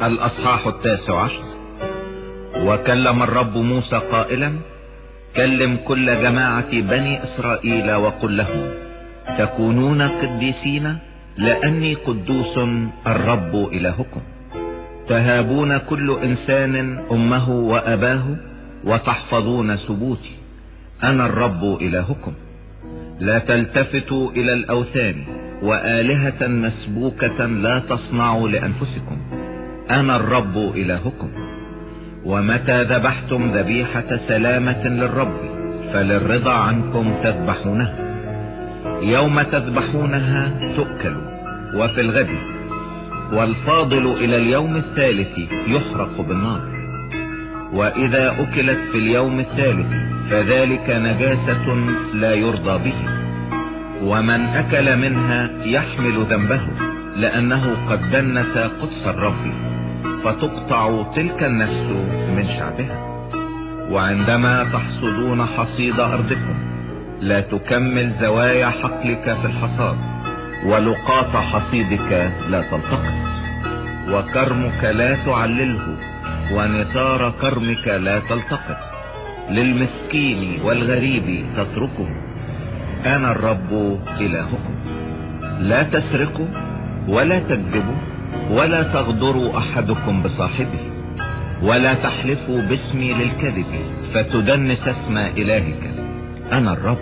الأصحاح 19. وكلم الرب موسى قائلا: كلم كل جماعة بني إسرائيل وقل لهم: تكونون قديسين لأني قدوس الرب إلهكم. تهابون كل إنسان أمه وأباه وتحفظون سبوتي. أنا الرب إلهكم. لا تلتفتوا إلى الأوثان وآلهة مسبوكة لا تصنعوا لأنفسكم. أنا الرب إلهكم. ومتى ذبحتم ذبيحة سلامة للرب فللرضا عنكم تذبحونها. يوم تذبحونها تؤكل وفي الغد، والفاضل إلى اليوم الثالث يحرق بالنار. وإذا أكلت في اليوم الثالث فذلك نجاسة لا يرضى به، ومن أكل منها يحمل ذنبه لأنه قد دنس قدس الرب، فتقطع تلك النفس من شعبها. وعندما تحصدون حصيد أرضكم لا تكمل زوايا حقلك في الحصاد، ولقاط حصيدك لا تلتقط. وكرمك لا تعلله، ونثار كرمك لا تلتقط. للمسكين والغريب تتركه. أنا الرب إلهكم. لا تسرقوا ولا تكذبوا ولا تغدروا أحدكم بصاحبه، ولا تحلفوا باسمي للكذب فتدنس اسم إلهك. أنا الرب.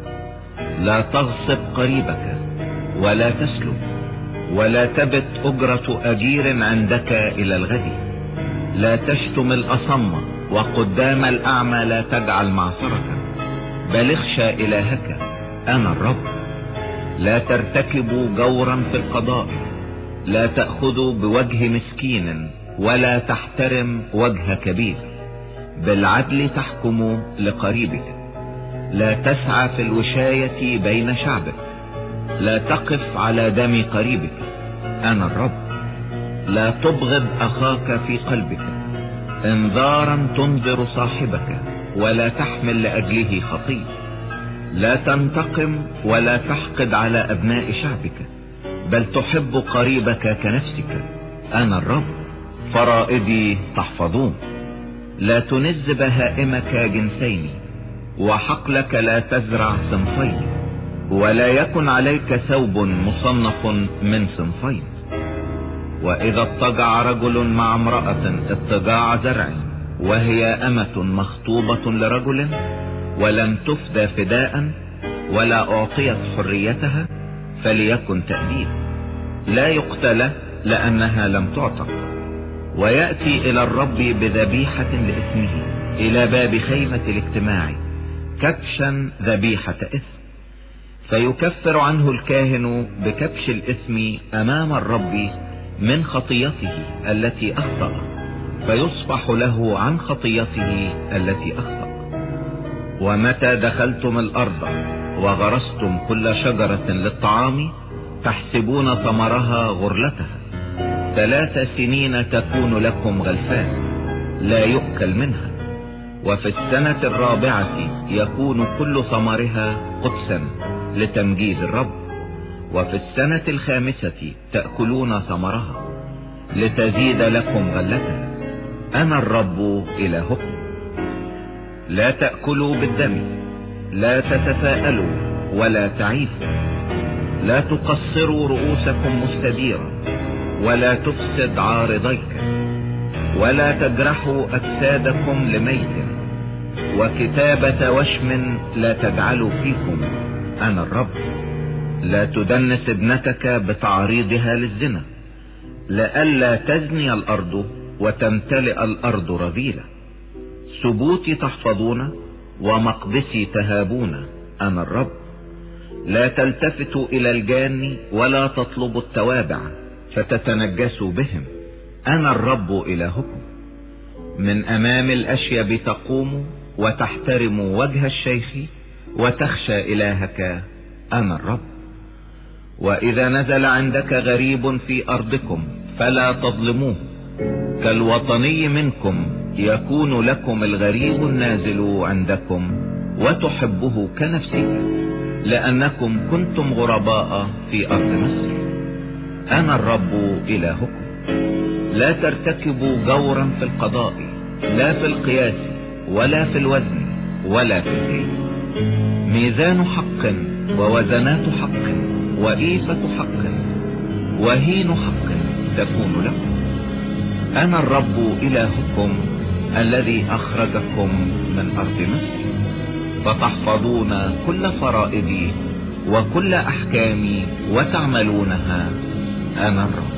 لا تغصب قريبك ولا تسلب، ولا تبت أجرة أجير عندك إلى الغد. لا تشتم الأصم، وقدام الأعمى لا تجعل معصرة، بل اخشى إلهك. أنا الرب. لا ترتكبوا جورا في القضاء. لا تأخذوا بوجه مسكين ولا تحترم وجه كبير. بالعدل تحكموا لقريبك. لا تسعى في الوشاية بين شعبك. لا تقف على دم قريبك. أنا الرب. لا تبغض أخاك في قلبك. انذارا تنذر صاحبك ولا تحمل لأجله خطية. لا تنتقم ولا تحقد على أبناء شعبك، بل تحب قريبك كنفسك. أنا الرب. فرائضي تحفظون. لا تنز بهائمك جنسين، وحقلك لا تزرع صنفين، ولا يكن عليك ثوب مصنف من صنفين. وإذا اضطجع رجل مع امرأة اضطجاع زرع، وهي أمة مخطوبة لرجل ولم تفدى فداء ولا أعطيت حريتها، فليكن تأديب. لا يقتل لأنها لم تعتق. ويأتي إلى الرب بذبيحة لإثمه إلى باب خيمة الاجتماع كبشا ذبيحة إثم، فيكفر عنه الكاهن بكبش الإثم أمام الرب من خطيته التي أخطأ، فيصفح له عن خطيته التي أخطأ. ومتى دخلتم الأرض وغرستم كل شجرة للطعام تحسبون ثمرها غرلتها. 3 سنين تكون لكم غلفان لا يؤكل منها، وفي السنة الرابعة يكون كل ثمرها قدسا لتمجيد الرب. وفي السنة الخامسة تأكلون ثمرها لتزيد لكم غلتها. أنا الرب إلهكم. لا تأكلوا بالدم. لا تتفاءلوا ولا تعيثوا. لا تقصروا رؤوسكم مستديرا، ولا تفسد عارضيك، ولا تجرحوا أجسادكم لميت، وكتابة وشم لا تجعلوا فيكم. أنا الرب. لا تدنس ابنتك بتعريضها للزنا، لئلا تزني الأرض وتمتلئ الأرض رذيلة. سبوتي تحفظون ومقدسي تهابون. أنا الرب. لا تلتفتوا إلى الجان ولا تطلبوا التوابع فتتنجسوا بهم. أنا الرب إلهكم. من أمام الأشيب تقوم وتحترم وجه الشيخ وتخشى إلهك. أنا الرب. وإذا نزل عندك غريب في أرضكم فلا تظلموه. كالوطني منكم يكون لكم الغريب النازل عندكم، وتحبه كنفسك، لأنكم كنتم غرباء في أرض مصر. أنا الرب إلهكم. لا ترتكبوا جورا في القضاء، لا في القياس ولا في الوزن ولا في الكيل. ميزان حق ووزنات حق وإيفة حق وهين حق تكون لكم. أنا الرب إلهكم الذي أخرجكم من أرض مصر، فتحفظون كل فرائضي وكل أحكامي وتعملونها. أنا الرب.